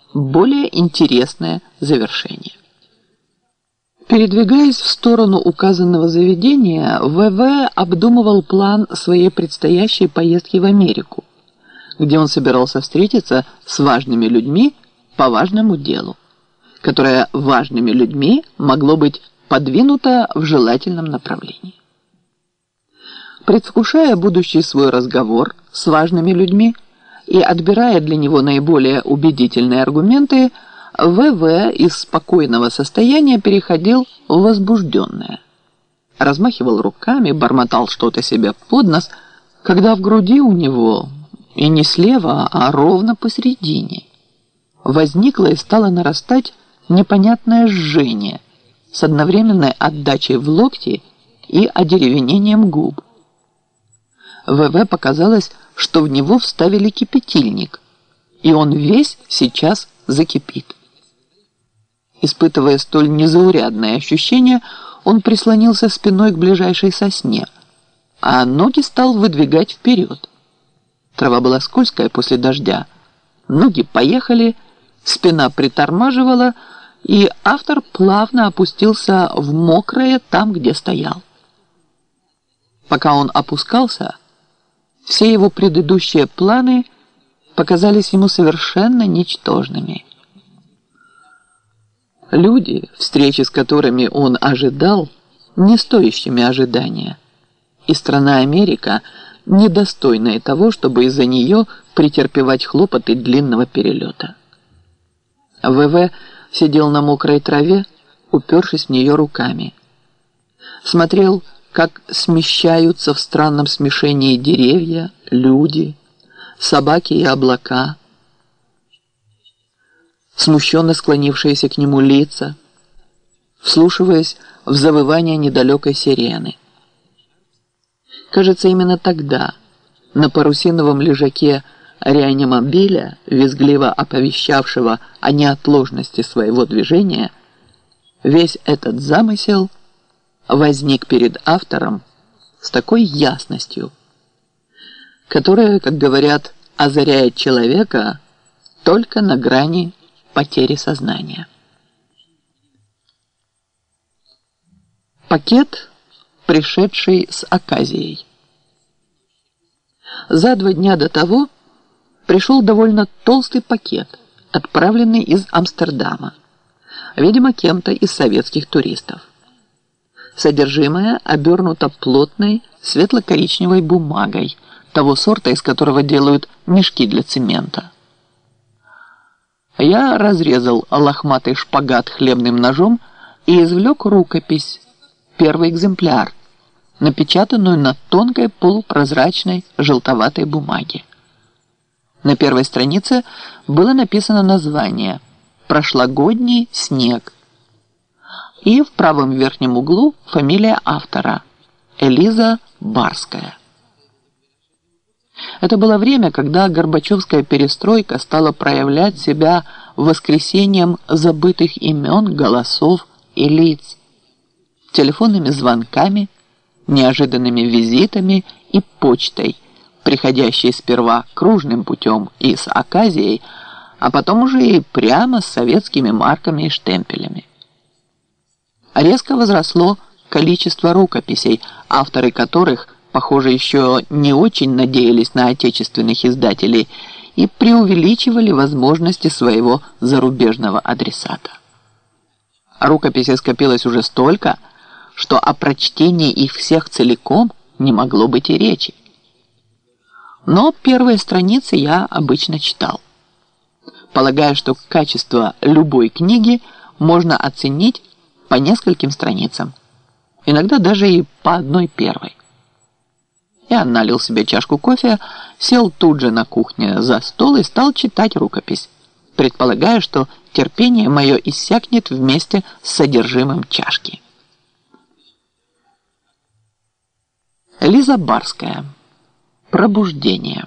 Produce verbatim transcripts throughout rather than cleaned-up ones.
более интересное завершение. Передвигаясь в сторону указанного заведения, ВВ обдумывал план своей предстоящей поездки в Америку, где он собирался встретиться с важными людьми по важному делу, которое важными людьми могло быть подвинуто в желательном направлении. Предвкушая будущий свой разговор с важными людьми и отбирая для него наиболее убедительные аргументы, ВВ из спокойного состояния переходил в возбужденное. Размахивал руками, бормотал что-то себе под нос, когда в груди у него, и не слева, а ровно посередине, возникло и стало нарастать непонятное жжение с одновременной отдачей в локти и одеревенением губ. ВВ показалось, что в него вставили кипятильник, и он весь сейчас закипит. Испытывая столь незаурядное ощущение, он прислонился спиной к ближайшей сосне, а ноги стал выдвигать вперед. Трава была скользкая после дождя, ноги поехали, спина притормаживала, и автор плавно опустился в мокрое там, где стоял. Пока он опускался, все его предыдущие планы показались ему совершенно ничтожными. Люди, встречи с которыми он ожидал, не стоящими ожидания, и страна Америка, недостойная того, чтобы из-за нее претерпевать хлопоты длинного перелета. ВВ сидел на мокрой траве, упершись в нее руками. Смотрел, как смещаются в странном смешении деревья, люди, собаки и облака, смущенно склонившиеся к нему лица, вслушиваясь в завывание недалекой сирены. Кажется, именно тогда на парусиновом лежаке реанимобиля, визгливо оповещавшего о неотложности своего движения, весь этот замысел возник перед автором с такой ясностью, которая, как говорят, озаряет человека только на грани потери сознания. Пакет, пришедший с оказией. За два дня до того пришел довольно толстый пакет, отправленный из Амстердама, видимо, кем-то из советских туристов. Содержимое обернуто плотной светло-коричневой бумагой, того сорта, из которого делают мешки для цемента. Я разрезал лохматый шпагат хлебным ножом и извлек рукопись, первый экземпляр, напечатанную на тонкой полупрозрачной желтоватой бумаге. На первой странице было написано название «Прошлогодний снег», и в правом верхнем углу фамилия автора – Элиза Барская. Это было время, когда Горбачевская перестройка стала проявлять себя воскресением забытых имен, голосов и лиц, телефонными звонками, неожиданными визитами и почтой, приходящей сперва кружным путем и с оказией, а потом уже и прямо с советскими марками и штемпелями. Резко возросло количество рукописей, авторы которых, похоже, еще не очень надеялись на отечественных издателей и преувеличивали возможности своего зарубежного адресата. Рукописей скопилось уже столько, что о прочтении их всех целиком не могло быть и речи. Но первые страницы я обычно читал, полагая, что качество любой книги можно оценить по нескольким страницам, иногда даже и по одной первой. Я налил себе чашку кофе, сел тут же на кухне за стол и стал читать рукопись, предполагая, что терпение мое иссякнет вместе с содержимым чашки. Элиза Барская. Пробуждение.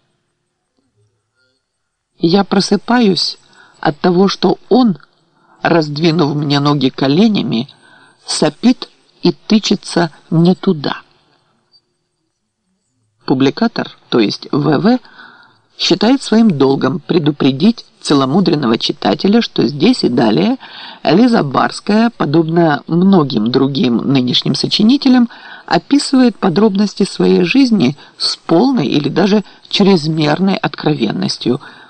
Я просыпаюсь от того, что он, раздвинув мне ноги коленями, сопит и тычется не туда. Публикатор, то есть ВВ, считает своим долгом предупредить целомудренного читателя, что здесь и далее Лиза Барская, подобно многим другим нынешним сочинителям, описывает подробности своей жизни с полной или даже чрезмерной откровенностью,